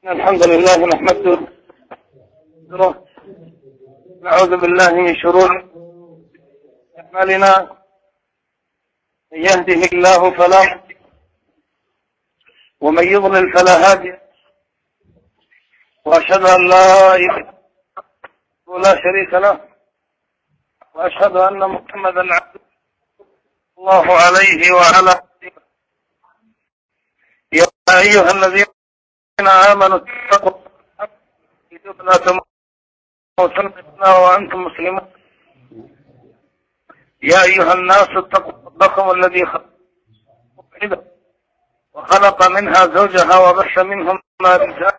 الحمد لله نحمده نعوذ بالله من شرور أعمالنا، من يهده الله فلا مضل ومن يضلل فلا هادي، وأشهد أن لا إله ولا شريك له، وأشهد أن محمدا عبده الله عليه وعلى آله. يا أيها الذين آمنوا اتقوا لا تموتن إلا وأنتم مسلمون. يا أيها الناس اتقوا ربكم الذي خلقكم وخلق منها زوجها وبث منهما رجالا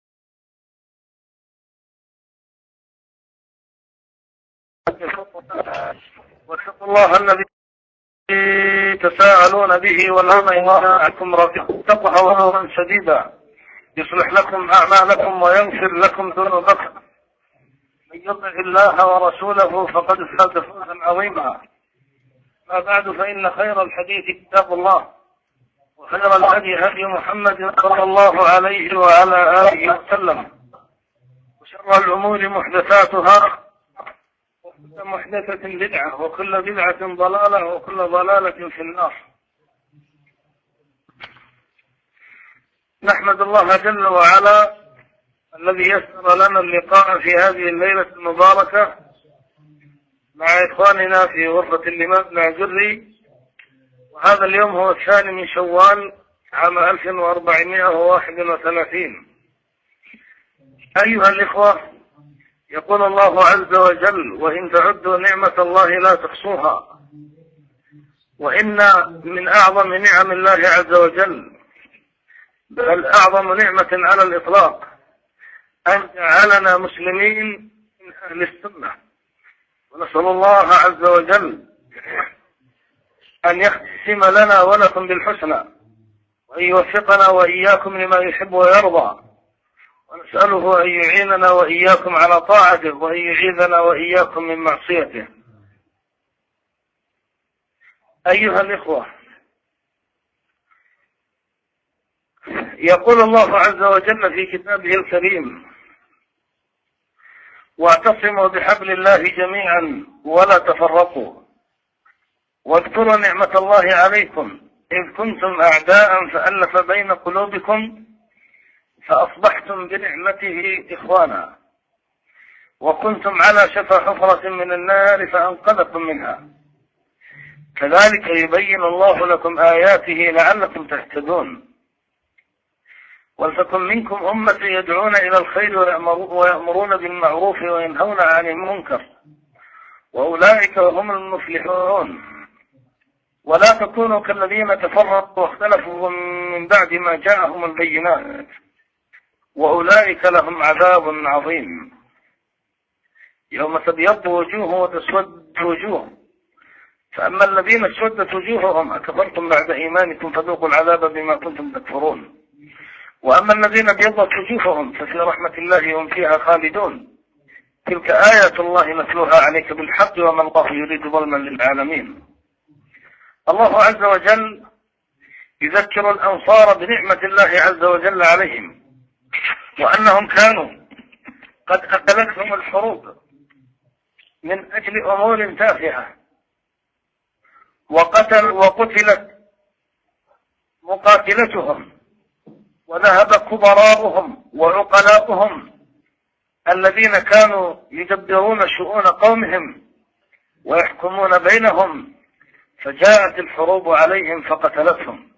واتقوا الله الذي تساءلون به والأرحام إنكم ربكم اتقوا الله شديدا يصلح لكم أعمالكم ويغفر لكم ذنوبكم. من يطع الله ورسوله فقد فاز فوزا عظيما. ما بعد، فإن خير الحديث كتاب الله، وخير الهدي هدي محمد صلى الله عليه وعلى آله وسلم، وشر الأمور محدثاتها، وكل محدثة بدعة، وكل بدعة ضلالة، وكل ضلالة في النار. نحمد الله جل وعلا الذي يسر لنا اللقاء في هذه الليلة المباركة مع إخواننا في غرفة الإمام العجري، وهذا اليوم هو الثاني من شوال عام 1431. أيها الإخوة، يقول الله عز وجل: وإن تعدوا نعمة الله لا تحصوها. وإن من أعظم نعم الله عز وجل، بل أعظم نعمة على الإطلاق، أن جعلنا مسلمين من أهل السنة. ونسأل الله عز وجل أن يختم لنا ولكم بالحسنى، وأن يوفقنا وإياكم لما يحب ويرضى، ونسأله أن يعيننا وإياكم على طاعته، وأن يعيذنا وإياكم من معصيته. أيها الإخوة، يقول الله عز وجل في كتابه الكريم: واعتصموا بحبل الله جميعا ولا تفرقوا، واذكروا نعمة الله عليكم إذ كنتم أعداء فألف بين قلوبكم فأصبحتم بنعمته إخوانا، وكنتم على شفا حفرة من النار فأنقذكم منها، كذلك يبين الله لكم آياته لعلكم تهتدون. ولتكن منكم أمة يدعون إلى الخير ويأمرون بالمعروف وينهون عن المنكر، وأولئك هم المفلحون. ولا تكونوا كالذين تفرقوا واختلفوا من بعد ما جاءهم البينات، وأولئك لهم عذاب عظيم. يوم تبيض وجوه وتسود وجوه، فأما الذين اسودت وجوههم أكفرتم بعد إيمانكم فذوقوا العذاب بما كنتم تكفرون، وأما الذين ابيضت وجوههم ففي رحمة الله هم فيها خالدون. تلك آيات الله نتلوها عليك بالحق وما الله يريد ظلما للعالمين. الله عز وجل يذكر الأنصار بنعمة الله عز وجل عليهم، وأنهم كانوا قد أكلتهم الحروب من أجل أمور تافهة، وقتلت مقاتلتهم، وذهب كبراؤهم وعقلاؤهم الذين كانوا يدبرون شؤون قومهم ويحكمون بينهم، فجاءت الحروب عليهم فقتلتهم.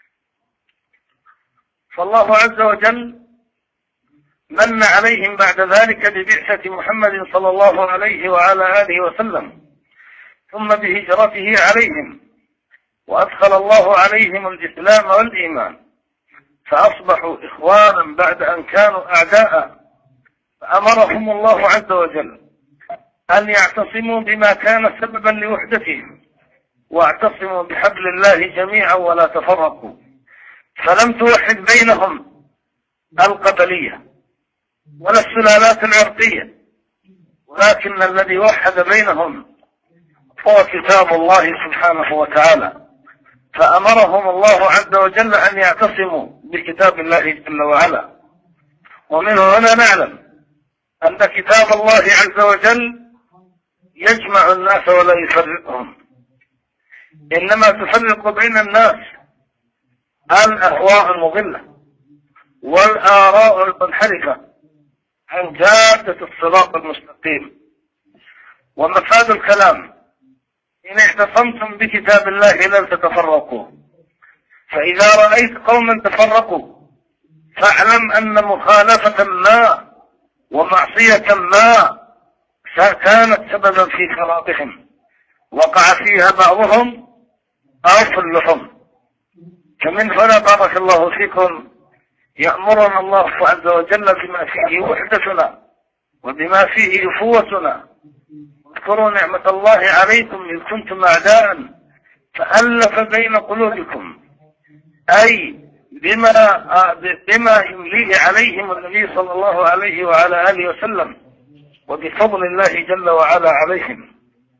فالله عز وجل من عليهم بعد ذلك ببعثة محمد صلى الله عليه وعلى آله وسلم، ثم بهجرته عليهم، وأدخل الله عليهم الإسلام والإيمان، فأصبحوا إخوانا بعد أن كانوا أعداء. فأمرهم الله عز وجل أن يعتصموا بما كان سببا لوحدتهم، واعتصموا بحبل الله جميعا ولا تفرقوا. فلم توحد بينهم القبلية ولا السلالات العرقية، ولكن الذي وحد بينهم هو كتاب الله سبحانه وتعالى. فأمرهم الله عز وجل أن يعتصموا بكتاب الله جل وعلا، ومن هنا نعلم أن كتاب الله عز وجل يجمع الناس ولا يفرقهم، إنما تفرق بين الناس الأهواء المضلة والآراء المنحرفة عن جادة الصراط المستقيم. ومفاد الكلام: إن اعتصمتم بكتاب الله لن تتفرقوا، فإذا رأيت قوما تفرقوا فاعلم أن مخالفة ما ومعصية ما كانت سببا في خرابهم وقع فيها بعضهم أو كلهم. فمن هنا بارك الله فيكم يأمرنا الله عز وجل بما فيه وحدتنا وبما فيه أخوتنا. اذكروا نعمة الله عليكم إذ كنتم أعداء فألف بين قلوبكم، أي بما يمليه عليهم النبي صلى الله عليه وعلى آله وسلم وبفضل الله جل وعلا عليهم،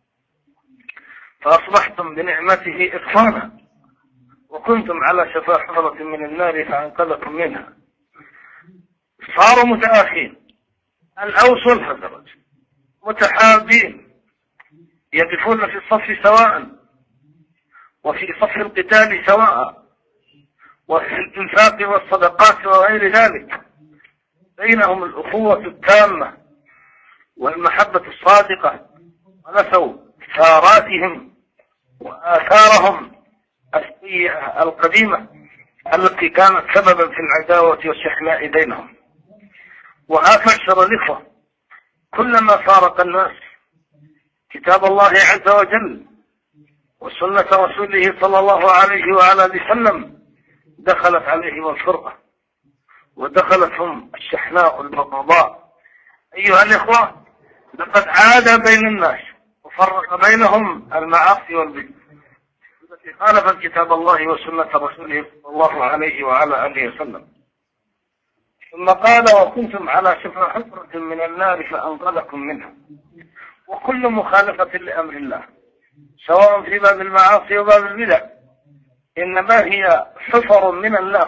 فأصبحتم بنعمته إخوانا وكنتم على شفا حفرة من النار فأنقذكم منها. صاروا متآخين، الأوس والخزرج متحابين، يقفون في الصف سواء وفي صف القتال سواء وفي الإنفاق والصدقات وغير ذلك، بينهم الأخوة التامة والمحبة الصادقة، ونسوا ثاراتهم وآثارهم السيئة القديمة التي كانت سببا في العداوة والشحناء بينهم. وهكذا الإخوة كلما فارق الناس كتاب الله عز وجل وسنة رسوله صلى الله عليه وعلى آله وسلم دخلت عليهم الفرقة ودخلتهم الشحناء والبغضاء. أيها الإخوة، لقد عاد بين الناس وفرق بينهم المعاصي والبدع التي خالفت كتاب الله وسنة رسوله صلى الله عليه وعلى آله وسلم. ثم قال: وكنتم على شفا حفرة من النار فأنقذكم منها. وكل مخالفة لأمر الله سواء في باب المعاصي وباب البدع إنما هي حفر من النار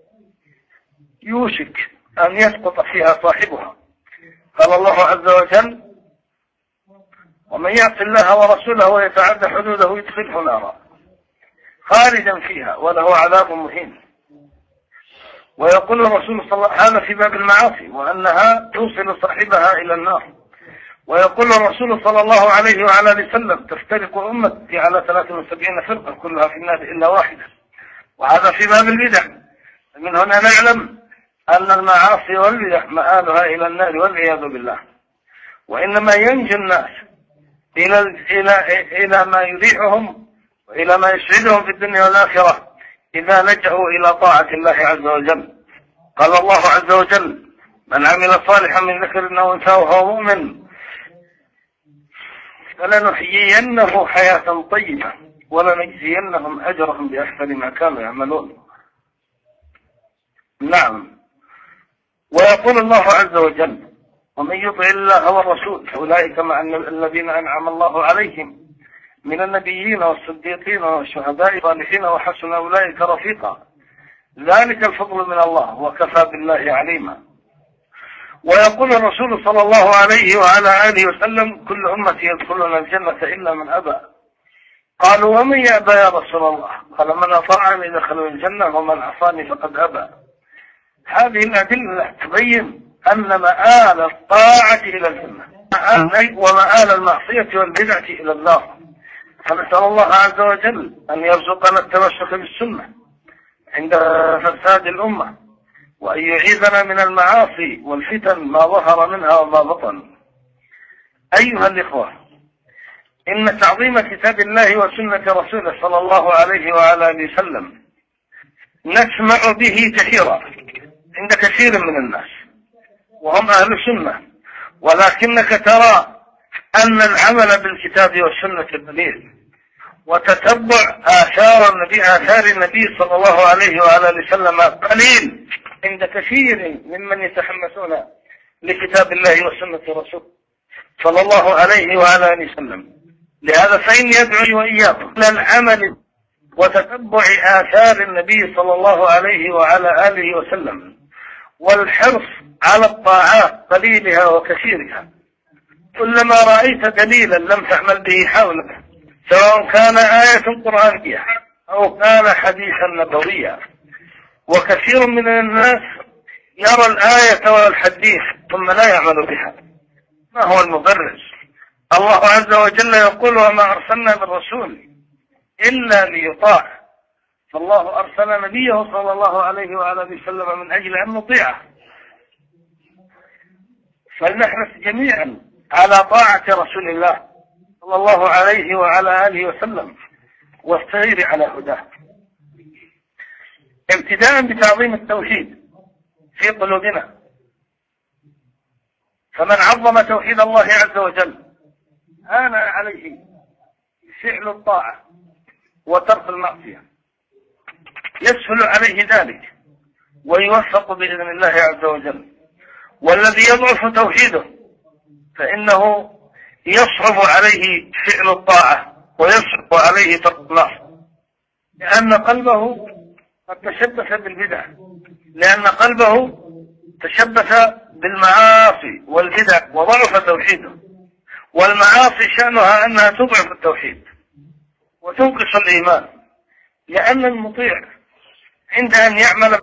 يوشك أن يسقط فيها صاحبها. قال الله عز وجل: ومن يعص الله ورسوله ويتعدى حدوده يدخله نارا خالدا فيها وله عذاب مهين. ويقول الرسول صلى الله عليه وسلم في باب المعاصي وأنها توصل صاحبها إلى النار. ويقول الرسول صلى الله عليه وعلى آله وسلم: تفترق أمتي على 73 فرقة كلها في النار إلا واحدة. وهذا في باب البدع. من هنا نعلم أن المعاصي والبدع مآلها إلى النار والعياذ بالله. وإنما ينجي الناس إلى ما يريحهم وإلى ما يسعدهم في الدنيا والآخرة إذا لجأوا إلى طاعة الله عز وجل. قال الله عز وجل: من عمل صالحا من ذكر أو أنثى وهو مؤمن فلنحيينه حياة طيبة ولنجزينهم أجرهم بأحسن ما كانوا يعملون. نعم. ويقول الله عز وجل: ومن يطع الله والرسول فأولئك مع الذين أنعم الله عليهم من النبيين والصديقين والشهداء والصالحين وحسن أولئك رفيقا ذلك الفضل من الله وكفى بالله عليما. ويقول الرسول صلى الله عليه وعلى آله وسلم: كل أمتي يدخلون الجنة إلا من أبى. قالوا: ومن يأبى يا رسول الله؟ قال: من أطاعني دخل الجنة ومن عصاني فقد أبى. هذه الأدلة تبين أن مآل الطاعة إلى الجنة ومآل المعصية والبدعة إلى النار. فنسأل الله عز وجل أن يرزقنا التمسك بالسنة عند فساد الأمة، وأن يعيذنا من المعاصي والفتن ما ظهر منها وما بطن. أيها الإخوة، إن تعظيم كتاب الله وسنة رسوله صلى الله عليه وعلى آله وسلم نسمع به كثيرا عند كثير من الناس وهم أهل السنة، ولكنك ترى أن العمل بالكتاب والسنة دليل، وتتبع آثار النبي صلى الله عليه وعلى آله وسلم قليل عند كثير ممن يتحمسون لكتاب الله وسنة رسوله صلى الله عليه وعلى آله وسلم. لهذا فإن يدعو وإياكم إلى العمل وتتبع آثار النبي صلى الله عليه وعلى آله وسلم والحرص على الطاعات قليلها وكثيرها. كلما رأيت دليلا لم تعمل به حولك، سواء كان آية قرآنية أو كان حديثا نبويا. وكثير من الناس يرى الآية والحديث ثم لا يعمل بها. ما هو المبرر؟ الله عز وجل يقول: وما أرسلنا من رسول إلا ليطاع. فالله أرسل نبيه صلى الله عليه وآله وسلم من أجل أن نطيعه. فلنحرص جميعا على طاعة رسول الله صلى الله عليه وعلى آله وسلم والسير على هداه، ابتداء بتعظيم التوحيد في قلوبنا. فمن عظم توحيد الله عز وجل هان عليه فعل الطاعة وترك المعصية، يسهل عليه ذلك ويوفق بإذن الله عز وجل. والذي يضعف توحيده فإنه يصعب عليه فعل الطاعة ويصعب عليه ترك المعصية، لأن قلبه قد تشبث بالبدع، لأن قلبه تشبث بالمعاصي والبدع وضعف توحيده. والمعاصي شأنها أنها تضعف التوحيد وتنقص الإيمان، لأن المطيع عند أن يعمل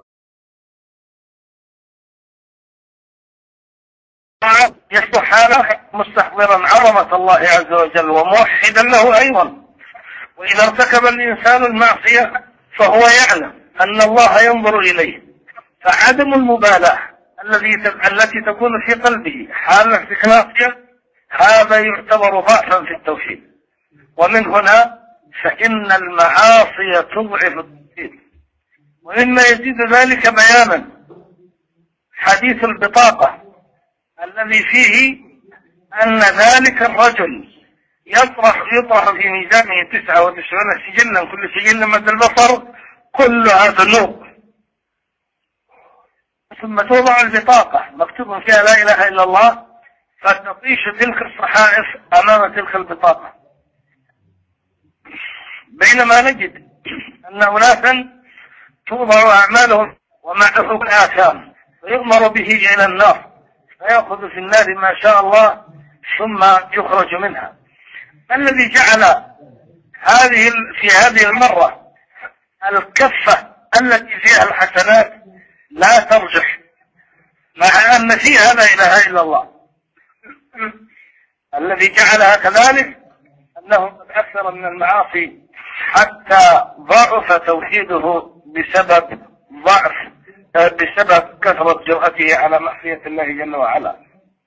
يصبح حاله مستحضرا عظمة الله عز وجل وموحدا له أيضا. وإذا ارتكب الإنسان المعصية فهو يعلم أن الله ينظر إليه، فعدم المبالاة التي تكون في قلبه حال ارتكابها هذا يعتبر ضعفا في التوحيد. ومن هنا فإن المعاصي تضعف التوحيد. ومما يزيد ذلك بيانا حديث البطاقة الذي فيه أن ذلك الرجل يطرح في ميزانه 99 سجلا، كل سجل مد البصر كلها ذنوب، ثم توضع البطاقة مكتوب فيها لا إله إلا الله، فتطيش تلك الصحائف أمام تلك البطاقة. بينما نجد أن أناسا توضع أعمالهم ومعه الآثام ويؤمر به إلى النار، فيأخذ في النار ما شاء الله ثم يخرج منها. الذي جعل في هذه المرة الكفة التي فيها الحسنات لا ترجح، مع أن فيها لا إله إلا الله. الذي جعلها كذلك أنه قد أكثر من المعاصي حتى ضعف توحيده بسبب كثرة جرأته على معصية الله جل وعلا.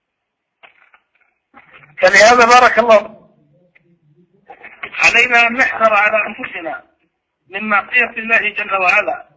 فلهذا بارك الله علينا أن نحذر على أنفسنا من معصية الله جل وعلا،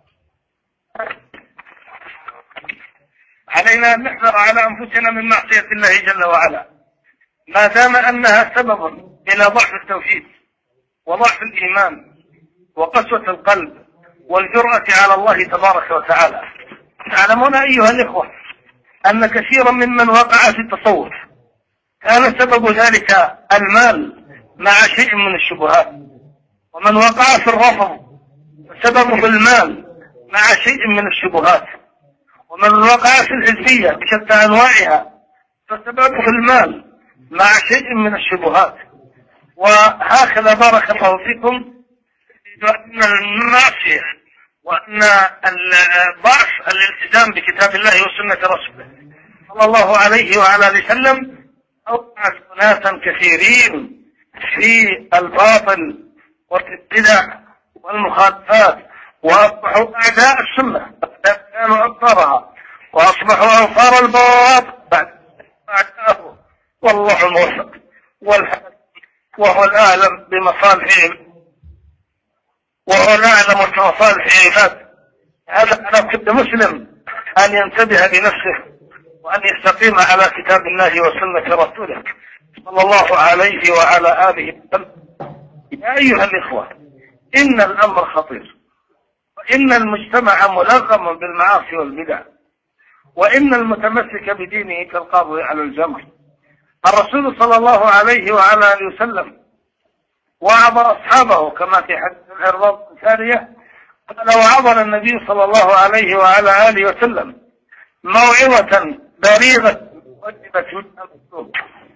علينا أن نحذر على أنفسنا من معصية الله جل وعلا ما دام أنها سبب إلى ضعف التوحيد وضعف الإيمان وقسوة القلب والجرأة على الله تبارك وتعالى. تعلمون أيها الإخوة أن كثيرا ممن وقع في التصوف كان سبب ذلك المال مع شيء من الشبهات، ومن وقع في الرفض سببه المال مع شيء من الشبهات، ومن وقع في الحزبية بشتى أنواعها فسببه المال مع شيء من الشبهات. وهكذا بارك الله فيكم أن المعصية وأن ضعف الالتزام بكتاب الله وسنة رسوله صلى الله عليه وعلى آله وسلم أوقعت أناسا كثيرين في الباطل والابتداع والمخالفات، وأصبحوا أعداء السنة كانوا أنصارها، وأصبحوا أنصار الباطل بعد والله الموفق وهو الأعلم بمصالحهم وهو الأعلم بمصالح العباد. هذا على كل مسلم أن ينتبه لنفسه وأن يستقيم على كتاب الله وسنة رسوله صلى الله عليه وعلى آله وسلم. يا أيها الإخوة إن الأمر خطير، وإن المجتمع ملغم بالمعاصي والبدع، وإن المتمسك بدينه كالقابض على الجمر. الرسول صلى الله عليه وعلى آله وسلم وعظ أصحابه كما في حديث العرباض الثانية قال: وعظنا النبي صلى الله عليه وعلى آله وسلم موعظة بليغة وجبت منها القلوب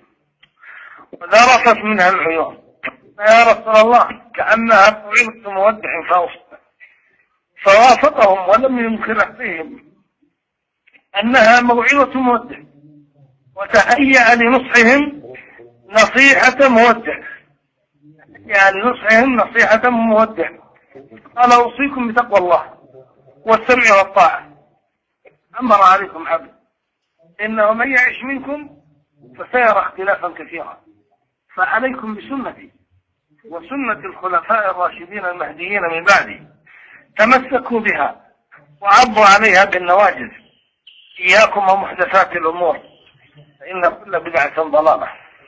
وذرفت منها العيون. يا رسول الله كأنها موعظة مودع فوافقهم ولم ينكر عليهم أنها موعظة مودع، وتهيأ لنصحهم نصيحة مودع، يعني نصحهم نصيحة مودع. قال أوصيكم بتقوى الله والسمع والطاعة. أمر عليكم عبد إنه من يعش منكم فسيرى اختلافا كثيرا، فعليكم بسنتي وسنة الخلفاء الراشدين المهديين من بعدي، تمسكوا بها وعضوا عليها بالنواجذ. إياكم ومحدثات الأمور فإن كل بدعة ضلالة.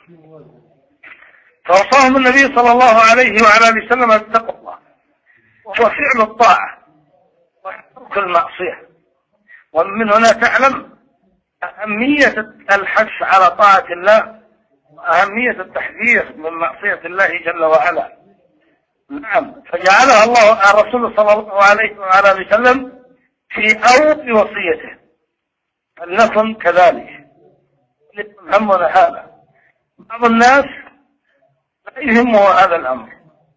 فوصاهم النبي صلى الله عليه وعلى آله وسلم بتقوى الله وهو فعل الطاعة وترك المعصية. ومن هنا تعلم أهمية الحث على طاعة الله وأهمية التحذير من معصية الله جل وعلا. نعم، فجعلها الله الرسول صلى الله عليه وعلى آله وسلم في أول وصيته. فلنكن كذلك. همنا هذا. بعض الناس لا يهمه هذا الأمر.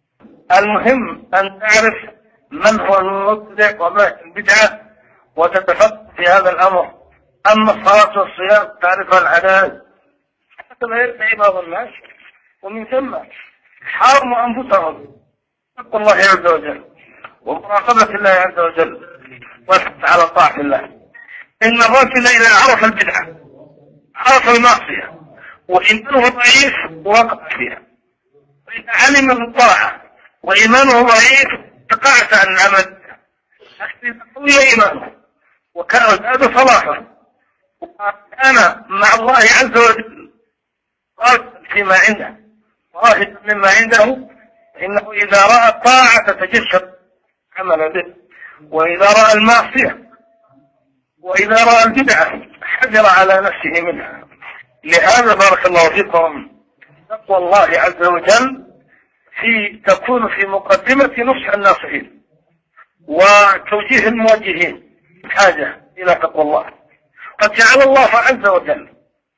المهم أن تعرف من هو المبتدع وما البدعة وتتفقه في هذا الأمر. أما الصلاة والصيام تعرف العداد، حتى لا يدعي بعض الناس ومن ثم حارموا أنفسهم اتقوا الله عز وجل ومراقبة الله عز وجل والحث على طاعة الله. إن الرجل إذا عرف البدعة عرف المعصية وإيمانه ضعيف وقع فيها، وإذا علم الطاعة وإيمانه ضعيف تقاعس عن العمل حتى قوي إيمانه وكان زاد صلاحه وكان مع الله عز وجل راغبا فيما عنده راهبا مما عنده، إنه إذا رأى الطاعة تجسد عمل به، وإذا رأى المعصية وإذا رأى البدعة حذر على نفسه منها. لهذا بارك الله فيكم تقوى الله عز وجل تكون في مقدمة نصح الناصحين وتوجيه الموجهين حاجة إلى تقوى الله. قد جعل الله عز وجل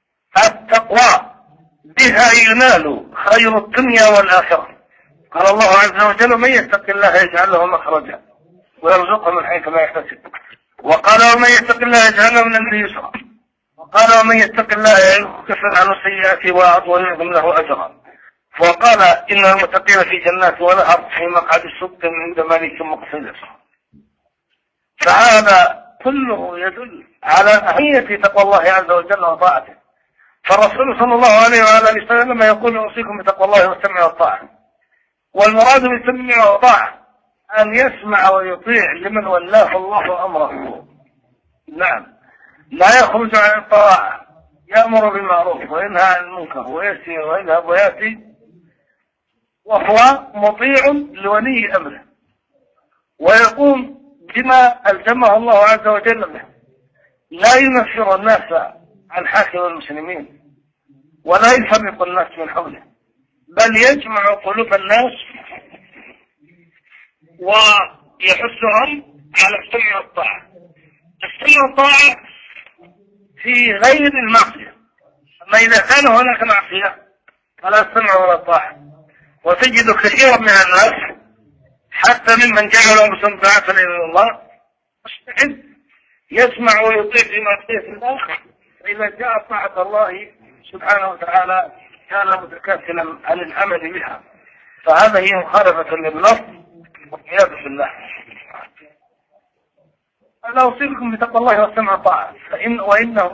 التقوى بها ينال خير الدنيا والآخرة. قال الله عز وجل من يتق الله يجعل له مخرجا ويرزقه من حيث لا يحتسب، وقال ومن يتق الله يجعل له من أمره يسرا، وقال ومن يتق الله يكفر عنه سيئاته ويعظم له أجرا، وقال إن المتقين في جنات ونهر في مقعد صدق عند ملك مقتدر. فهذا كله يدل على أهمية تقوى الله عز وجل وطاعته. فالرسول صلى الله عليه وعلى آله وسلم يقول أوصيكم بتقوى الله والسمع والطاعة. والمراد بالسمع والطاعة أن يسمع ويطيع لمن ولاه الله أمره. نعم، لا يخرج عن الطاعة، يأمر بالمعروف وينهى عن المنكر ويسير ويذهب ويأتي، وهو مطيع لولي أمره ويقوم بما ألزمه الله عز وجل به. لا ينفر الناس عن حاكم المسلمين ولا يفرق الناس من حوله، بل يجمع قلوب الناس ويحثهم على السمع والطاعة. السمع والطاعة في غير المعصية، أما إذا كان هناك معصية فلا السمع ولا الطاعة. وتجد كثيرا من الناس حتى ممن جعلوا أنفسهم دعاة إلى الله مستعد يسمع ويطيع في معصية الله، فإذا جاء طاعة الله سبحانه وتعالى كان متكاسلا عن العمل بها. فهذا هي مخالفة للنص والعياذ بالله. أنا أوصيكم بتقوى الله والسمع والطاعة. وإنه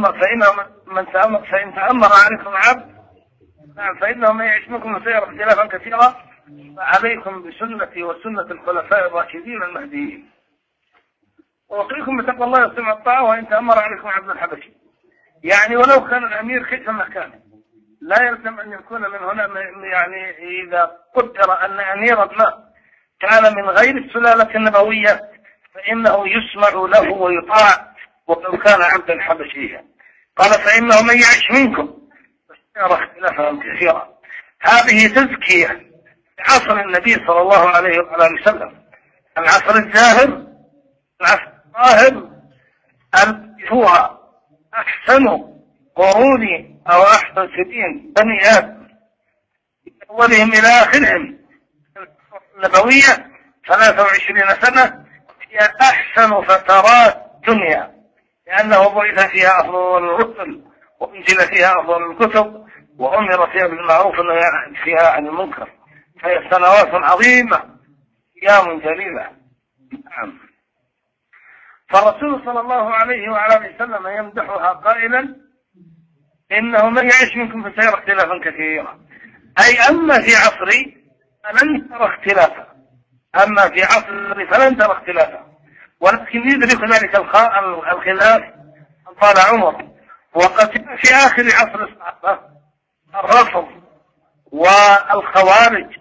فإن تأمر عليكم عبد فإنه من يعش منكم فسيرى اختلافا كثيرا، فعليكم بسنتي وسنة الخلفاء الراشدين المهديين. وأوصيكم بتقوى الله والسمع والطاعة وإن تأمر عليكم عبد الحبشي. يعني ولو كان الأمير كيفما كان لا يلزم أن يكون من هنا، يعني إذا قدر أن أمير ما كان من غير السلالة النبوية فإنه يسمع له ويطاع ولو كان عبدا حبشيا. قال فإنه من يعش منكم فسيرى اختلافا كثيرا. هذه تزكية عصر النبي صلى الله عليه وعلى وسلم، العصر الزاهر العصر الظاهر هو أحسن قرون أو أحسن سنين بني آدم من أولهم إلى آخرهم النبوية 23 سنة، هي أحسن فترات الدنيا، لأنه بعث فيها أفضل الرسل وأنزل فيها أفضل الكتب وأمر فيها بالمعروف ونهى فيها عن المنكر، فهي سنوات عظيمة أيام جليلة. نعم. فالرسول صلى الله عليه وعلى اله وسلم يمدحها قائلا إنه من يعيش منكم فسيرى اختلافا كثيرا، أي أما في عصري فلن ترى اختلافا، أما في عصري فلن ترى اختلافا، ولكن يدرك ذلك الخلاف طال عمر. وقد في آخر عصر الصحابة الرفض والخوارج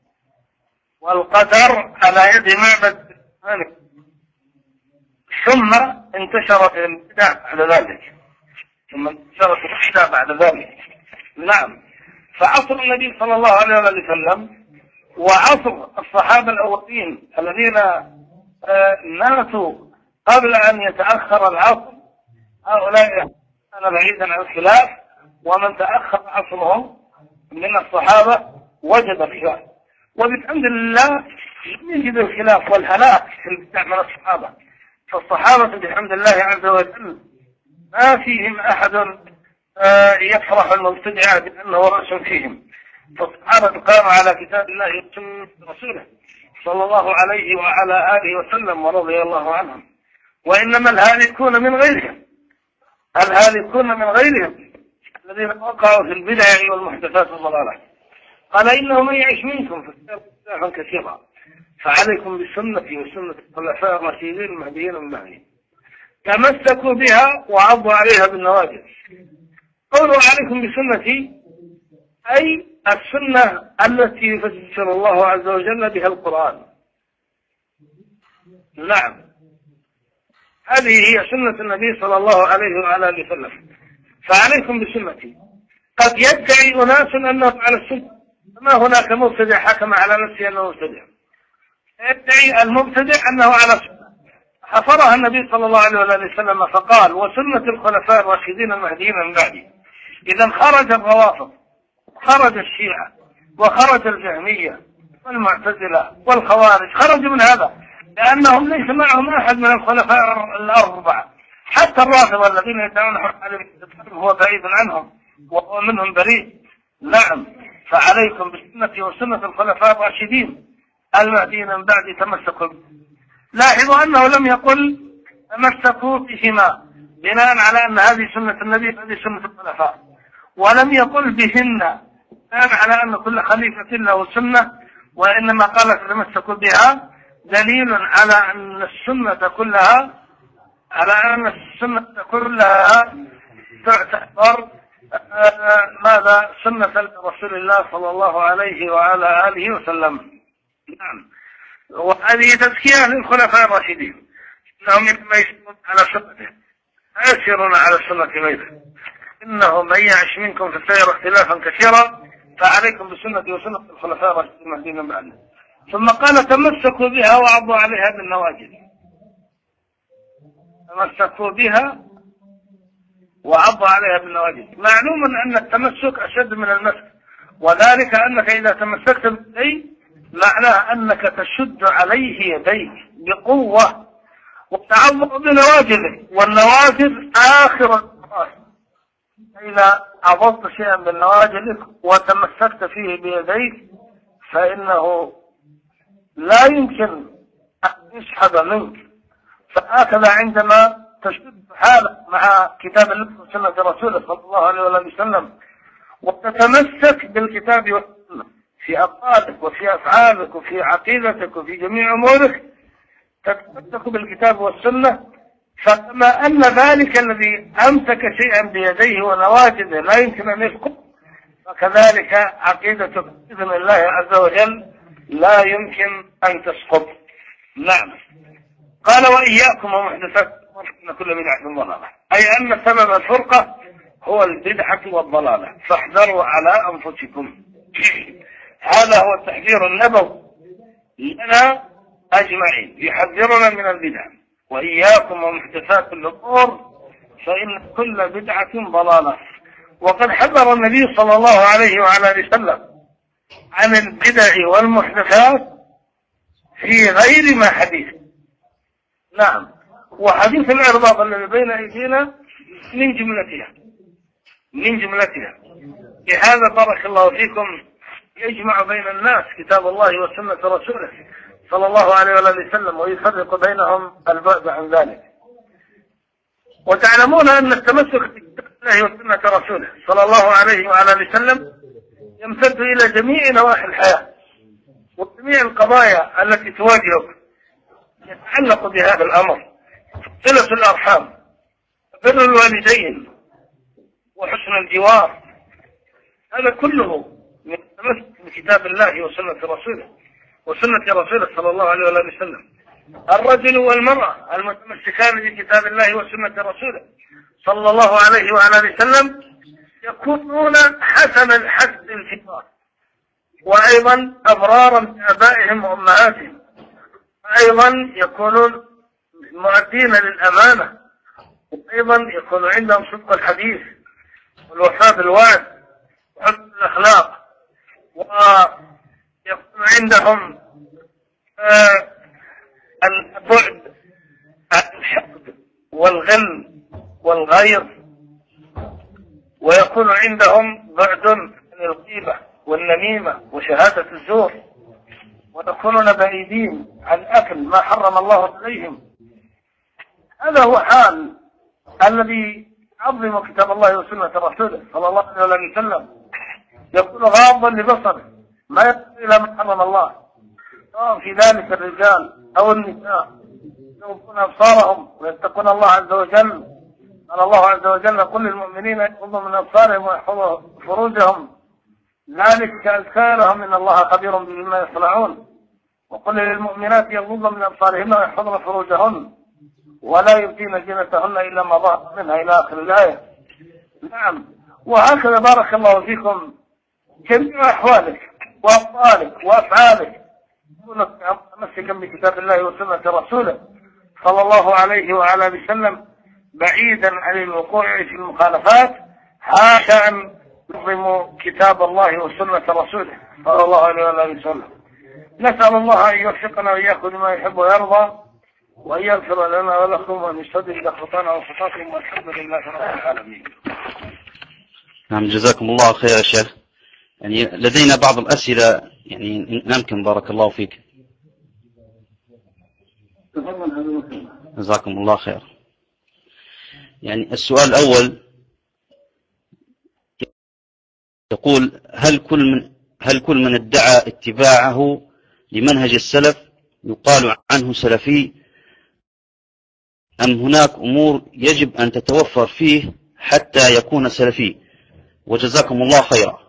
والقدر على يد معبد، ثم انتشرت البدع بعد ذلك. نعم. فعصر النبي صلى الله عليه وسلم وعصر الصحابة الأولين الذين ماتوا قبل أن يتأخر العصر، هؤلاء كان بعيدا عن الخلاف، ومن تأخر عصرهم من الصحابة وجد الخلاف، وبالحمد لله لم يجد الخلاف والهلاك في البدع من الصحابة. فالصحابة بحمد الله عز وجل ما فيهم أحد يفرح المبتدع بأنه رأس فيهم، فالصحابة قاموا على كتاب الله وسنة رسوله صلى الله عليه وعلى آله وسلم ورضي الله عنهم. وإنما الهالكون من غيرهم، الهالكون من غيرهم الذين وقعوا في البدع والمحدثات والضلالات. قال إنه من يعيش منكم فسيرى اختلافا كثيرا، فعليكم بسنتي وسنة الخلفاء الراشدين المهديين من بعدي، تمسكوا بها وعضوا عليها بالنواجذ. قولوا عليكم بسنتي أي السنة التي يفسر الله عز وجل بها القرآن. نعم، هذه هي سنة النبي صلى الله عليه وعلى آله وسلم. فعليكم بسنتي. قد يدعي أناس أنه على السنة، فما هناك مبتدع حكم على نفسه أنه مبتدع. يدعي المبتدع أنه على السنة، حفرها النبي صلى الله عليه وآله وسلم فقال وسنة الخلفاء الراشدين المهديين من بعدي. إذا خرج الروافض، خرج الشيعة، وخرج الجهمية والمعتزلة والخوارج، خرجوا من هذا لأنهم ليس معهم أحد من الخلفاء الأربعة. حتى الرافضة الذين يدعون حق عليه هو بعيد عنهم وهو منهم بريء. نعم. فعليكم بسنتي وسنة الخلفاء الراشدين المهديين من بعد تمسكوا. لاحظوا أنه لم يقل تمسكوا بهما بناء على أن هذه سنة النبي وهذه سنة الخلفاء، ولم يقل بهن بناء على أن كل خليفة له سنة، وإنما قال تمسكوا بها دليل على أن السنة كلها تعتبر ماذا سنة رسول الله صلى الله عليه وعلى آله وسلم. نعم. وهذه تزكية للخلفاء الراشدين إنهم يتميزون على سنته، يسيرون على سنة غيره. إنه من يعش منكم فسيرى اختلافا كثيرا، فعليكم بسنتي وسنة الخلفاء الراشدين المهديين من بعدي. ثم قال تمسكوا بها وعضوا عليها بالنواجذ. تمسكوا بها وعضوا عليها بالنواجذ. معلوم أن التمسك أشد من المسك، وذلك أنك إذا تمسكت بالشيء معناه أنك تشد عليه يديك بقوة وتعض بنواجذه، والنواجذ آخر الفراش. إذا عضضت شيئا بالنواجذ وتمسكت فيه بيديك فإنه لا يمكن أن يسحب منك. فهكذا عندما تشد حالك مع كتاب الله وسنة رسوله صلى الله عليه وسلم وتتمسك بالكتاب والسنة في أقوالك وفي أفعالك وفي عقيدتك وفي جميع أمورك، تتمسك بالكتاب والسنة، فكما أن ذلك الذي أمسك شيئا بيديه ونواجذه لا يمكن أن يسقط، فكذلك عقيدتك بإذن الله عز وجل لا يمكن أن تسقط. نعم. قال وإياكم ومحدثات إن كل بدعة ضلالة، أي أن سبب الفرقة هو البدعة والضلالة، فاحذروا على أنفسكم. هذا هو التحذير النبوي لنا أجمعين، يحذرنا من البدع وإياكم ومحدثات الأمور فإن كل بدعة ضلالة. وقد حذر النبي صلى الله عليه وعلى آله وسلم عن البدع والمحدثات في غير ما حديث. نعم. وحديث الإرباط الذي بين أيدينا من جملتها. لهذا بارك الله فيكم يجمع بين الناس كتاب الله وسنة رسوله صلى الله عليه وآله وسلم ويفرق بينهم البعد عن ذلك. وتعلمون أن التمسك بكتاب الله وسنة رسوله صلى الله عليه وعلى آله وسلم يمتد إلى جميع نواحي الحياة وجميع القضايا التي تواجهك يتعلق بهذا الأمر: صلة الأرحام، بر الوالدين، وحسن الجوار. هذا كله من التمسك بكتاب الله وسنة رسوله صلى الله عليه وسلم. الرجل والمرأة المتمسكان بكتاب الله وسنة رسوله صلى الله عليه وعلى وسلم يكونون حسن الحسن الفطرة، وأيضا أبرارا بآبائهم وأمهاتهم، وأيضا يكونون مؤدين للأمانة، وأيضا يكون عندهم صدق الحديث والوفاء بالوعد وحسن الأخلاق، ويكون عندهم البعد عن الحقد والغل والغيظ، ويكون عندهم بعد عن الغيبة والنميمة وشهادة الزور، ويكونون بعيدين عن أكل ما حرم الله عليهم. هذا هو حال الذي يعظم كتاب الله وسنة رسوله صلى الله عليه وسلم. يكون غاضا لبصره ما يقول إلى ما حرم الله، سواء في ذلك الرجال أو النساء، يغضون أبصارهم ويتقون الله عز وجل. قال الله عز وجل: قل للمؤمنين يغضوا من أبصارهم ويحفظوا فروجهم ذلك أزكى لهم إن الله خبير بما يصنعون. وقل للمؤمنات يغضضن من أبصارهن ويحفظن فروجهن ولا يبدين زينتهن إلا ما ظهر منها إلى آخر الآية. نعم. وهكذا بارك الله فيكم جميع أحوالك وأقوالك وأفعالك كونك متمسكا بكتاب الله وسنة رسوله صلى الله عليه وعلى وسلم، بعيدا عن الوقوع في المخالفات، حاشا أن ينظم كتاب الله وسنة رسوله صلى الله عليه وسلم. نسأل الله أن يوفقنا وإياكم لما يحب ويرضى، وأن يغفر لنا ولكم وأن يسدد خطانا وخطاكم، والحمد لله رب العالمين. نعم، جزاكم الله خير يا شيخ. يعني لدينا بعض الأسئلة يعني نمكن. بارك الله فيك. جزاكم الله خير. يعني السؤال الأول يقول: هل كل من ادعى اتباعه لمنهج السلف يقال عنه سلفي، أم هناك أمور يجب أن تتوفر فيه حتى يكون سلفي؟ وجزاكم الله خيرا.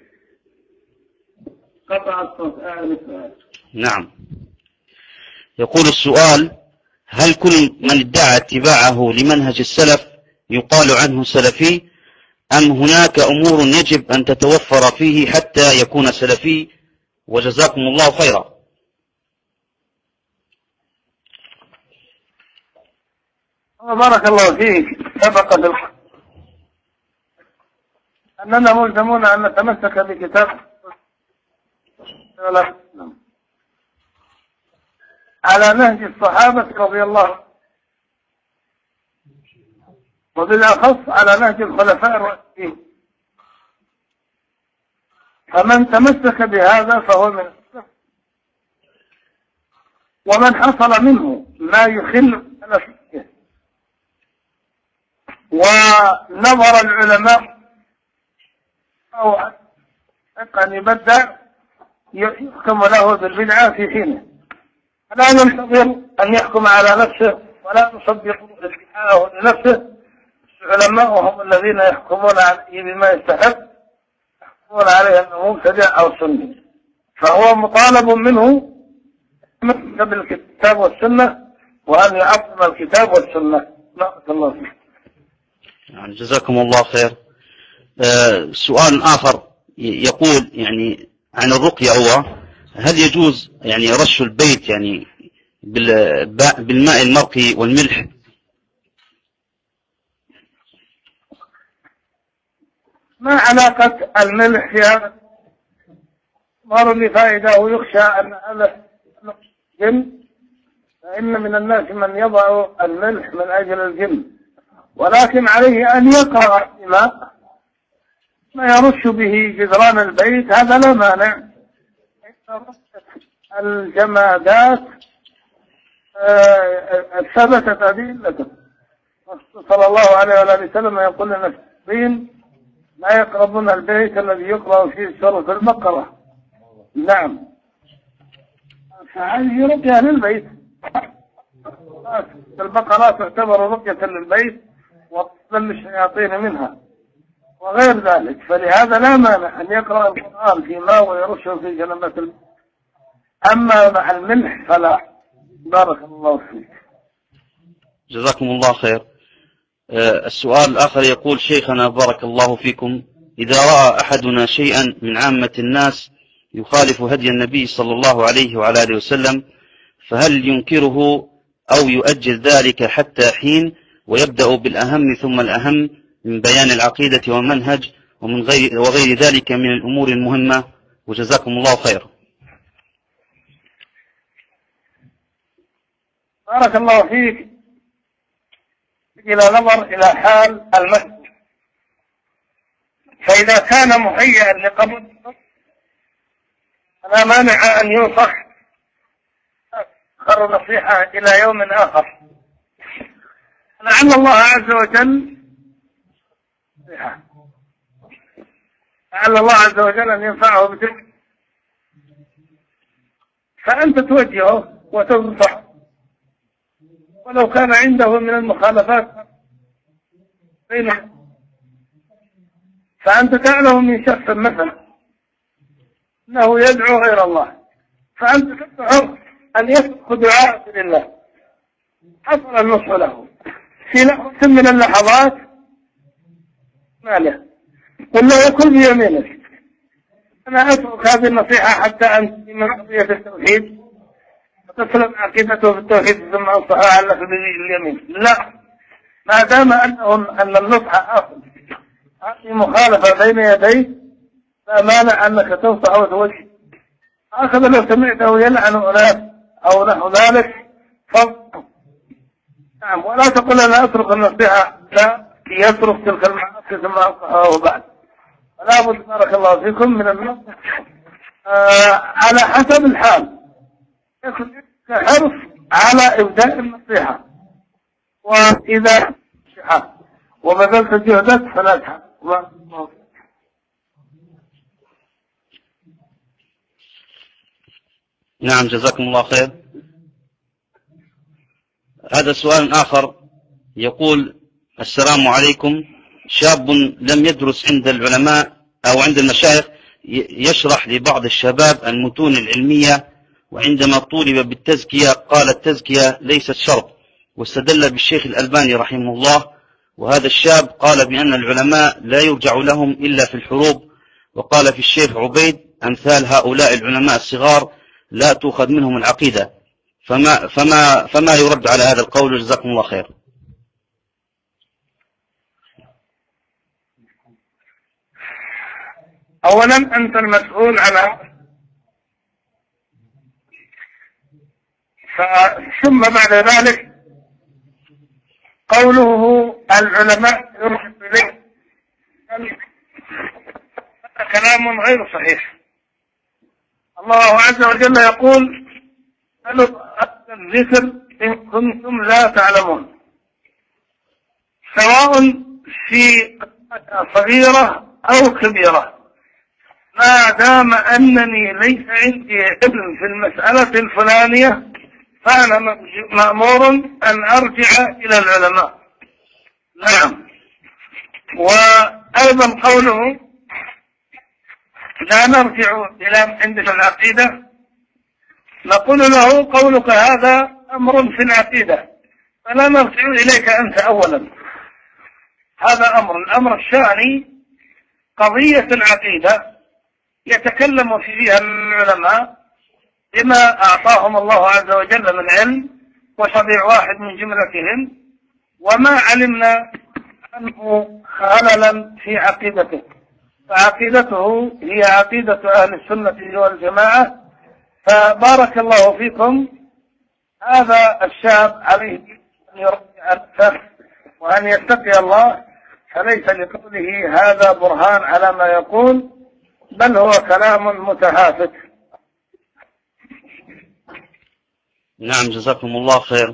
نعم. يقول السؤال: هل كل من ادعى اتباعه لمنهج السلف يقال عنه سلفي، أم هناك أمور يجب أن تتوفر فيه حتى يكون سلفي؟ وجزاكم الله خيرا. بارك الله فيك. سبق أننا ملزمون أن نتمسك بكتاب على نهج الصحابة رضي الله عنهم، وبالأخص على نهج الخلفاء الراشدين. فمن تمسك بهذا فهو من السلف، ومن حصل منه ما يخل بسلفه ونظر العلماء أو أن يبدع يحكم له بالبدعة في حينه. لا ننتظر أن يحكم على نفسه ولا نصدق ادعاءه لنفسه. العلماء هم الذين يحكمون عليه بما يستحق، يحكمون عليه أنه مبتدع أو سني، فهو مطالب منه يمسك بالكتاب والسنة وأن يعظم الكتاب والسنة. بارك الله فيك. جزاكم الله خير. سؤال آخر يقول يعني عن الرقية، هو هل يجوز يعني رش البيت يعني بالماء المرقي والملح؟ ما علاقة الملح في هذا؟ مر لفائدة ويخشى أن هذا جن، فإن من الناس من يضع الملح من أجل الجن، ولكن عليه أن يقرأ بما ما يرش به جدران البيت، هذا لا مانع. الجمادات ثبتت أدلته، صلى الله عليه وآله وسلم يقول لنا الصين لا يقربون البيت الذي يقرأ فيه سورة البقرة. نعم، فهذه رقية للبيت، البقرة تعتبر رقية للبيت وطلا للشياطين منها وغير ذلك، فلهذا لا مانع أن يقرأ القرآن في ماء ويرشه في جنبات الماء. أما مع الملح فلا. بارك الله فيك. جزاكم الله خير. السؤال الآخر يقول: شيخنا بارك الله فيكم، إذا رأى أحدنا شيئا من عامة الناس يخالف هدي النبي صلى الله عليه وعلى آله وسلم، فهل ينكره أو يؤجل ذلك حتى حين، ويبدأ بالأهم ثم الأهم من بيان العقيدة والمنهج وغير ذلك من الأمور المهمة؟ وجزاكم الله خير. بارك الله فيك. إلى نظر إلى حال المسجد، فإذا كان مهيئا لقبول فلا مانع أن ينصح أخر نصيحة إلى يوم آخر، لعل الله عز وجل أن ينفعه بتلك، فأنت توجهه وتنصح، ولو كان عنده من المخالفات بينه، فأنت تعلم من شخص مثلا أنه يدعو غير الله، فأنت تدعو أن يسبق دعاء لله، حصل النصح له في لحظة من اللحظات، ما له، قل له يكون بيمينك أنا أترك هذه النصيحة حتى أنت من قضية التوحيد وتسلم عقيدته في التوحيد ثم أنصحها على سبيل اليمين. لا، ما دام أن النصح أصل هذه مخالفة بين يديه، لا مانع أنك تنصح وتوجه. هكذا لو سمعته يلعن أناس أو نحو ذلك نعم، ولا تقول أنا أترك النصيحة، لا، يترك تلك المعاصي ثم أنصحه بعد. فلا بد بارك الله فيكم من النصح على حسب الحال، يكون حرص على إبداء النصيحة، وإذا وبذلت جهدك فلا تحب. نعم، جزاكم الله خير. هذا سؤال آخر يقول: السلام عليكم، شاب لم يدرس عند العلماء أو عند المشايخ يشرح لبعض الشباب المتون العلمية، وعندما طولب بالتزكية قال التزكية ليست شرط، واستدل بالشيخ الألباني رحمه الله، وهذا الشاب قال بأن العلماء لا يرجع لهم إلا في الحروب، وقال في الشيخ عبيد أمثال هؤلاء العلماء الصغار لا تؤخذ منهم العقيدة، فما يرد على هذا القول؟ جزاكم الله خير. أولا أنت المسؤول عنها، ثم بعد ذلك قوله العلماء يرجع إليه كلام غير صحيح. الله عز وجل يقول: الذكر إن كنتم لا تعلمون، سواء في صغيرة أو كبيرة، ما دام أنني ليس عندي علم في المسألة الفلانية فأنا مأمور أن أرجع إلى العلماء. نعم. وأيضا قوله لا نرجع إلى عندك العقيدة، نقول له قولك هذا أمر في العقيدة، فلا نرجع إليك أنت أولا، هذا أمر. الأمر الثاني قضية العقيدة يتكلم فيها العلماء بما أعطاهم الله عز وجل من علم، وشريع واحد من جملتهم، وما علمنا عنه خللا في عقيدته، فعقيدته هي عقيدة أهل السنة والجماعة. فبارك الله فيكم، هذا الشاب عليه أن يرجع نفسه وأن يتقي الله، فليس لقوله هذا برهان على ما يقول، بل هو كلام متهافت. نعم، جزاكم الله خير.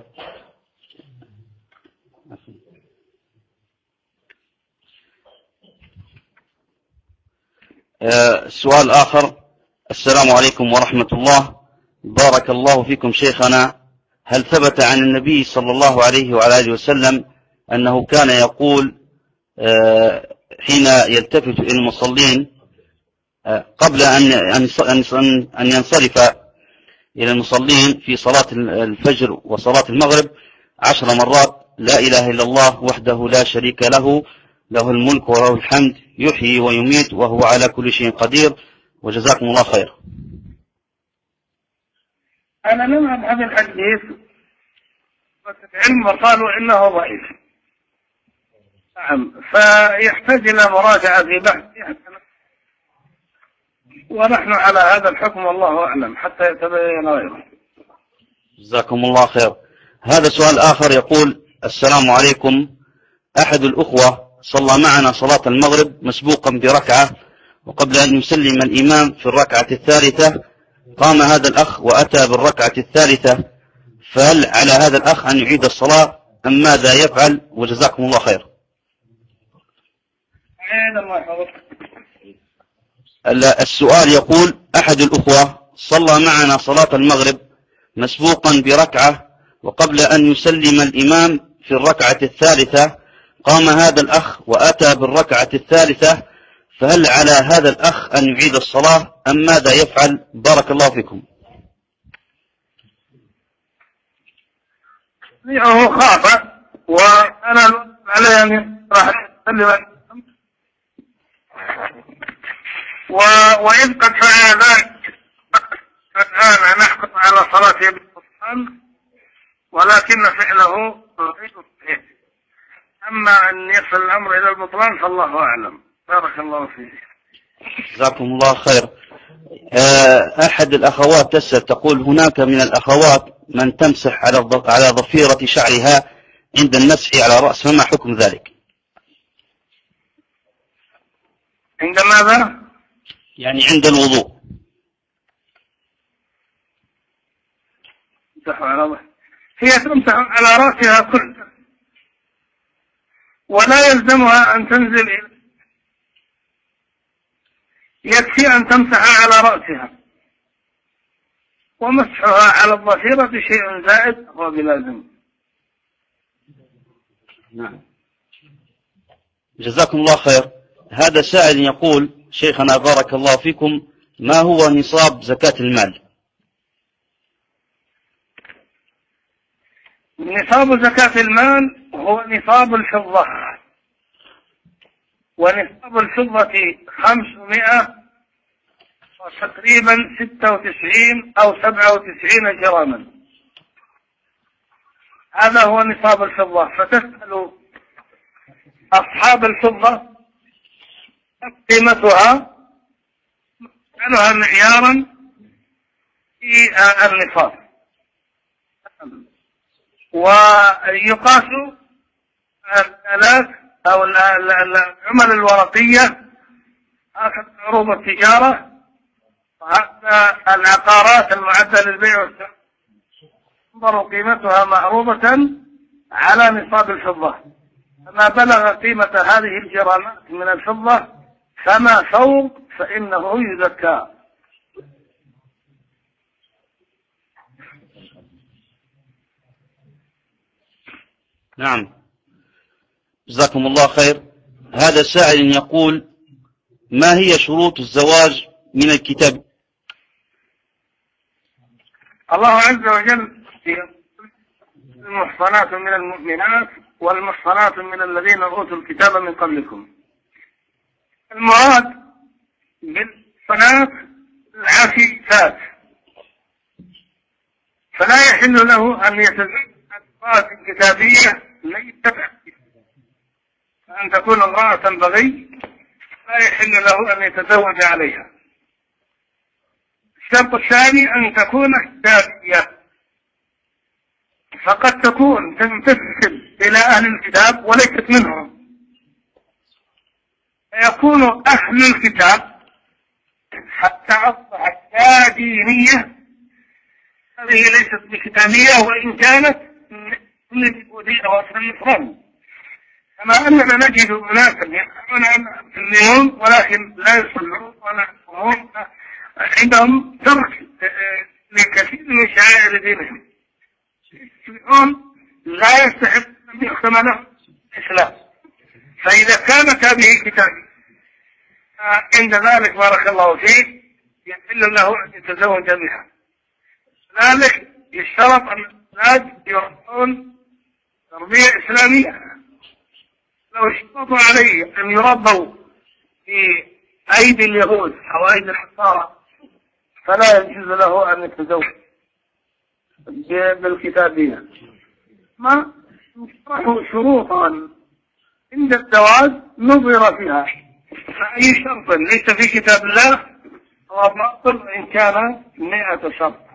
سؤال آخر: السلام عليكم ورحمة الله، بارك الله فيكم شيخنا، هل ثبت عن النبي صلى الله عليه وعلى آله وسلم أنه كان يقول حين يلتفت إلى المصلين قبل أن ينصرف إلى المصلين في صلاة الفجر وصلاة المغرب 10 مرات: لا إله إلا الله وحده لا شريك له، له الملك وله الحمد، يحيي ويميت وهو على كل شيء قدير، وجزاكم الله خير. أنا لم أفهم الحديث العلم وقالوا إنه ضعيف. نعم، فيحتاج إلى مراجعة في بحث، ونحن على هذا الحكم والله أعلم حتى يتبين غيره. جزاكم الله خير. هذا سؤال آخر يقول: السلام عليكم، أحد الأخوة صلى معنا صلاة المغرب مسبوقا بركعة، وقبل أن يسلم الإمام في الركعة الثالثة قام هذا الأخ وأتى بالركعة الثالثة، فهل على هذا الأخ أن يعيد الصلاة أم ماذا يفعل؟ وجزاكم الله خير. السؤال يقول: أحد الأخوة صلى معنا صلاة المغرب مسبوقا بركعة، وقبل أن يسلم الإمام في الركعة الثالثة قام هذا الأخ وأتى بالركعة الثالثة، فهل على هذا الأخ أن يعيد الصلاة أم ماذا يفعل؟ بارك الله فيكم. هو خاف، وأنا علي أن راح أسلم، وإذ قد فعل ذلك الآن نحكم على صلاته بالبطلان، ولكن فعله غير صحيح. أما أن يصل الأمر إلى البطلان فالله أعلم. بارك الله فيك. جزاكم الله خير. أحد الأخوات تسأل تقول: هناك من الأخوات من تمسح على ضفيرة شعرها عند المسح على رأس، فما حكم ذلك؟ عند ماذا؟ يعني عند الوضوء. هي تمسح على رأسها كله، ولا يلزمها أن تنزل إليه، يكفي أن تمسح على رأسها، ومسحها على الضفيرة شيء زائد هو بلازم. نعم، جزاكم الله خير. هذا سائل يقول: شيخنا بارك الله فيكم، ما هو نصاب زكاة المال؟ نصاب زكاة المال هو نصاب الفضة، ونصاب الفضة 500 وتقريبا 96 أو 97 جراما، هذا هو نصاب الفضة. فتسأل أصحاب الفضة قيمتها، نسألها معيارا في النصاب، ويقاس الآلات أو العمل الورقية، هكذا عروض التجارة، وهكذا العقارات المعدة للبيع والشراء، تنظر قيمتها معروضة على نصاب الفضة، فما بلغ قيمة هذه الجرامات من الفضة فما فوق فإنه يزكى. نعم، جزاكم الله خير. هذا سائل يقول: ما هي شروط الزواج من الكتاب؟ الله عز وجل المحصنات من المؤمنات والمحصنات من الذين أوتوا الكتاب من قبلكم. المراد بالمحصنات العفيفات، فلا يحل له أن يتزوج امرأة كتابية ليست فأن تكون امرأة بغي لا يحل له أن يتزوج عليها. الشرط الثاني أن تكون كتابية، فقد تكون تنتسب إلى أهل الكتاب وليست منهم، فيكون أهل الكتاب حتى أصبحت لا دينية، هذه ليست بكتابية وإن كانت من اليهودية وأصل النصراني، كما أننا نجد أناسا يقرؤون في اليوم ولكن لا يصلون ولا يصومون، عندهم ترك لكثير من شعائر دينهم، يصبحون لا يستحق أن يختم له الإسلام. فإذا كانت هذه كتابية عند ذلك بارك الله فيه يحل له أن يتزوج بها. ذلك يشترط أن الأولاد يربون تربية إسلامية. لو اشترطوا عليه أن يربوا في أيدي اليهود أو أيدي النصارى فلا يجوز له أن يتزوج بالكتابية. ما يشرحوا شروطا عند الزواج نظر فيها، فأي شرط ليس في كتاب الله هو باطل إن كان 100 شرط.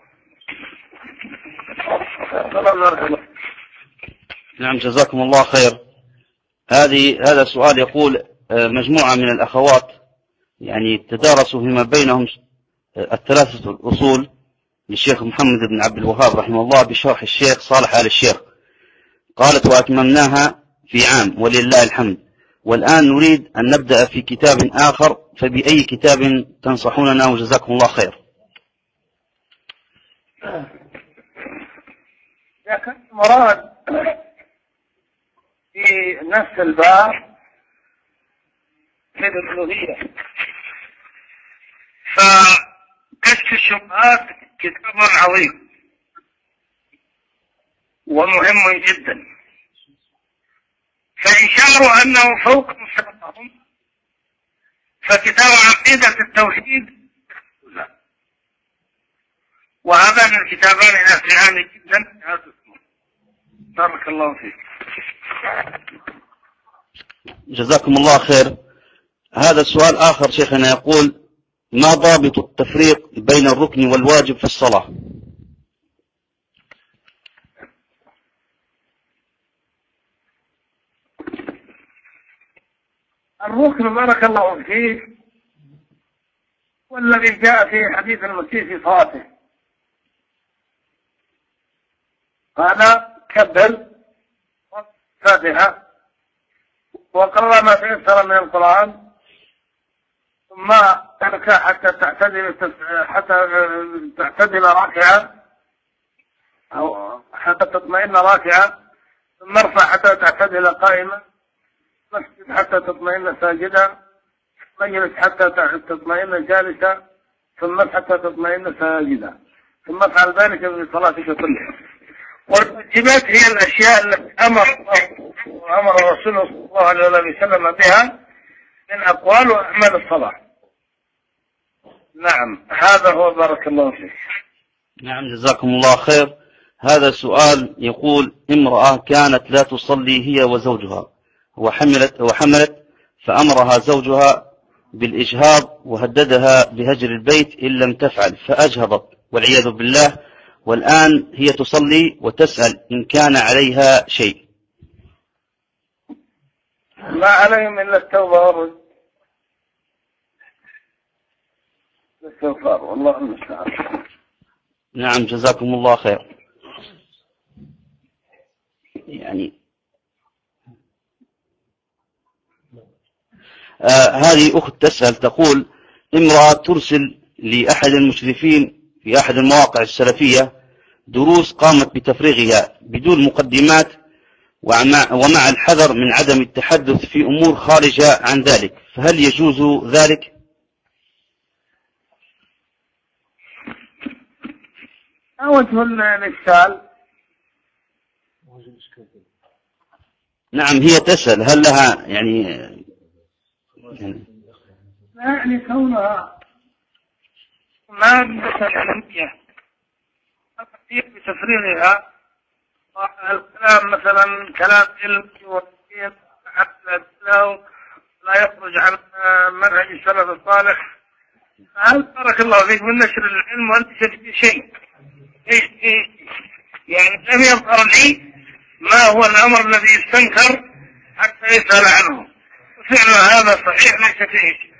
نعم جزاكم الله خير. هذا سؤال يقول مجموعة من الأخوات يعني تدارسوا فيما بينهم الثلاثة الأصول للشيخ محمد بن عبد الوهاب رحمه الله بشرح الشيخ صالح آل الشيخ، قالت وأتممناها في عام ولله الحمد، والآن نريد أن نبدأ في كتاب آخر، فبأي كتاب تنصحوننا وجزاكم الله خير؟ إذا كان مراد في نفس الباب في الألوهية فكشف الشبهات كتاب عظيم ومهم جدا، فإن شعروا أنه فوق مستواهم فكتاب عقيدة التوحيد وهذان الكتابان نافعان جدا. بارك الله فيك. جزاكم الله خير. هذا السؤال آخر شيخنا يقول ما ضابط التفريق بين الركن والواجب في الصلاة؟ الركن بارك الله فيه والذي جاء في حديث المسيء في صلاته قال كبر فاتحة وقرأ ما تيسر من القرآن ثم تركع حتى تعتدل راكعة أو حتى تطمئن راكعة، ثم ارفع حتى تعتدل قائمة، مسجد حتى تطمئن ساجدا، مجلس حتى تطمئن جالسا، ثم حتى تطمئن ساجدا، ثم افعل ذلك في صلاتك كلها. والواجبات هي الأشياء التي أمر الرسول صلى الله عليه وسلم بها من أقوال وأعمال الصلاة. نعم هذا هو بارك الله فيك. نعم جزاكم الله خير. هذا سؤال يقول امرأة كانت لا تصلي هي وزوجها وحملت فأمرها زوجها بالإجهاض وهددها بهجر البيت إن لم تفعل فأجهضت والعياذ بالله، والآن هي تصلي وتسأل إن كان عليها شيء. لا عليهم إلا التوبة والرجوع والاستغفار والله المستعان. نعم جزاكم الله خير. يعني هذه أخت تسأل تقول امرأة ترسل لأحد المشرفين في أحد المواقع السلفية دروس قامت بتفريغها بدون مقدمات ومع الحذر من عدم التحدث في أمور خارجة عن ذلك، فهل يجوز ذلك؟ وجه الإشكال. نعم هي تسأل هل لها يعني كونها مادة علمية بتفريغها. الكلام مثلا كلام علمي ودين لا يخرج عن منهج السلف الصالح، هل بارك الله فيك من نشر العلم وانت تجد شيء يعني لم يظهر لي ما هو الامر الذي يستنكر حتى يسأل عنه، فعل هذا صحيح ليس فيه.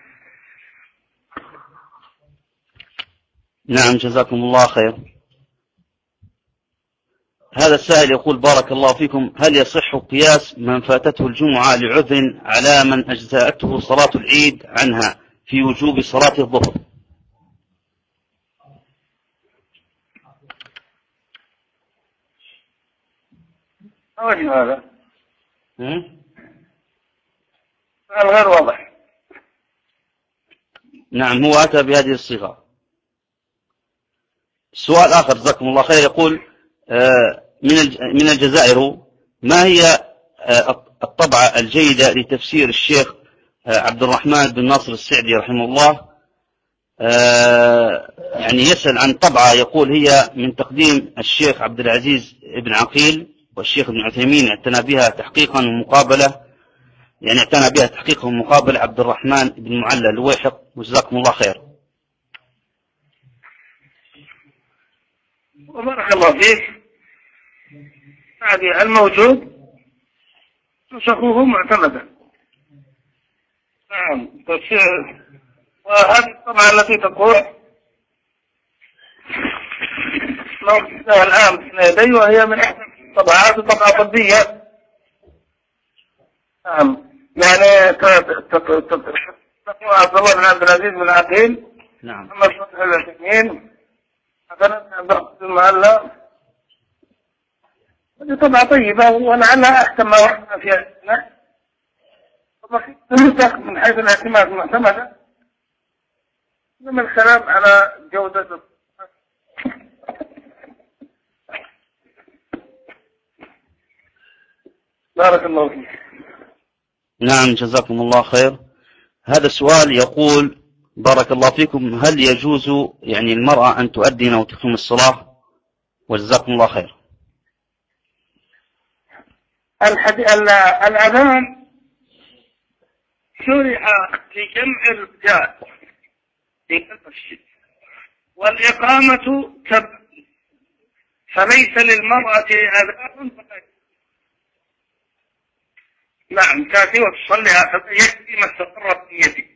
نعم جزاكم الله خير. هذا السائل يقول بارك الله فيكم، هل يصح قياس من فاتته الجمعة لعذر على من أجزأته صلاة العيد عنها في وجوب صلاة الظهر؟ وجه هذا غير واضح. نعم هو أتى بهذه الصيغة. سؤال آخر جزاكم الله خير، يقول من الجزائر، ما هي الطبعة الجيدة لتفسير الشيخ عبد الرحمن بن ناصر السعدي رحمه الله؟ يعني يسأل عن طبعة يقول هي من تقديم الشيخ عبد العزيز بن عقيل والشيخ ابن عثيمين اعتنى بها تحقيقا ومقابلة، يعني اعتنى بها تحقيقا ومقابلة عبد الرحمن بن معلى الويحق، وجزاكم الله خير. وبارك الله فيك. هذه الموجود نسخه معتمدا. نعم وهذه الطبعة التي تقول موجودة الآن بين يدي، وهي من أحسن الطبعات، طبعة طبية. نعم يعني تقول عبد الله بن عبد العزيز بن عقيل، نعم محمد فتح العثيمين، حسن عبد الرحمن المعلى. هذه طبعة طيبة ولعلها أحسن ما وقعنا فيها. تنسخ من حيث الاعتماد معتمدة، من الكلام على جودة. بارك الله فيك. نعم جزاكم الله خير. هذا السؤال يقول بارك الله فيكم، هل يجوز يعني المرأة أن تؤذن وتقيم الصلاة؟ وجزاكم الله خير. الأذان شرع لجمع الرجال في المسجد، والإقامة تبع، فليس للمرأة أذان نعم تأتي وتصلي، يكفي ما استقر في يدي.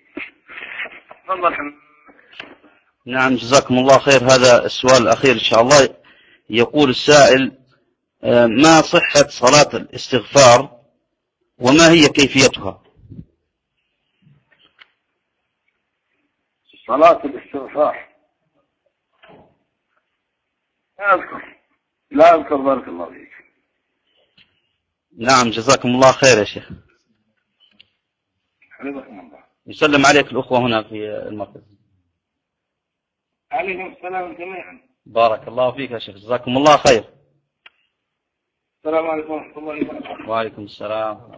نعم جزاكم الله خير. هذا السؤال الأخير إن شاء الله، يقول السائل ما صحة صلاة الاستغفار وما هي كيفيتها؟ صلاة الاستغفار لا أذكر بارك الله فيك. نعم جزاكم الله خير يا شيخ. حفظكم الله. يسلم عليك الأخوة هنا في المركز. عليكم السلام جميعا. بارك الله فيك يا شيخ، جزاكم الله خير. السلام عليكم ورحمة الله وبركاته. وعليكم السلام.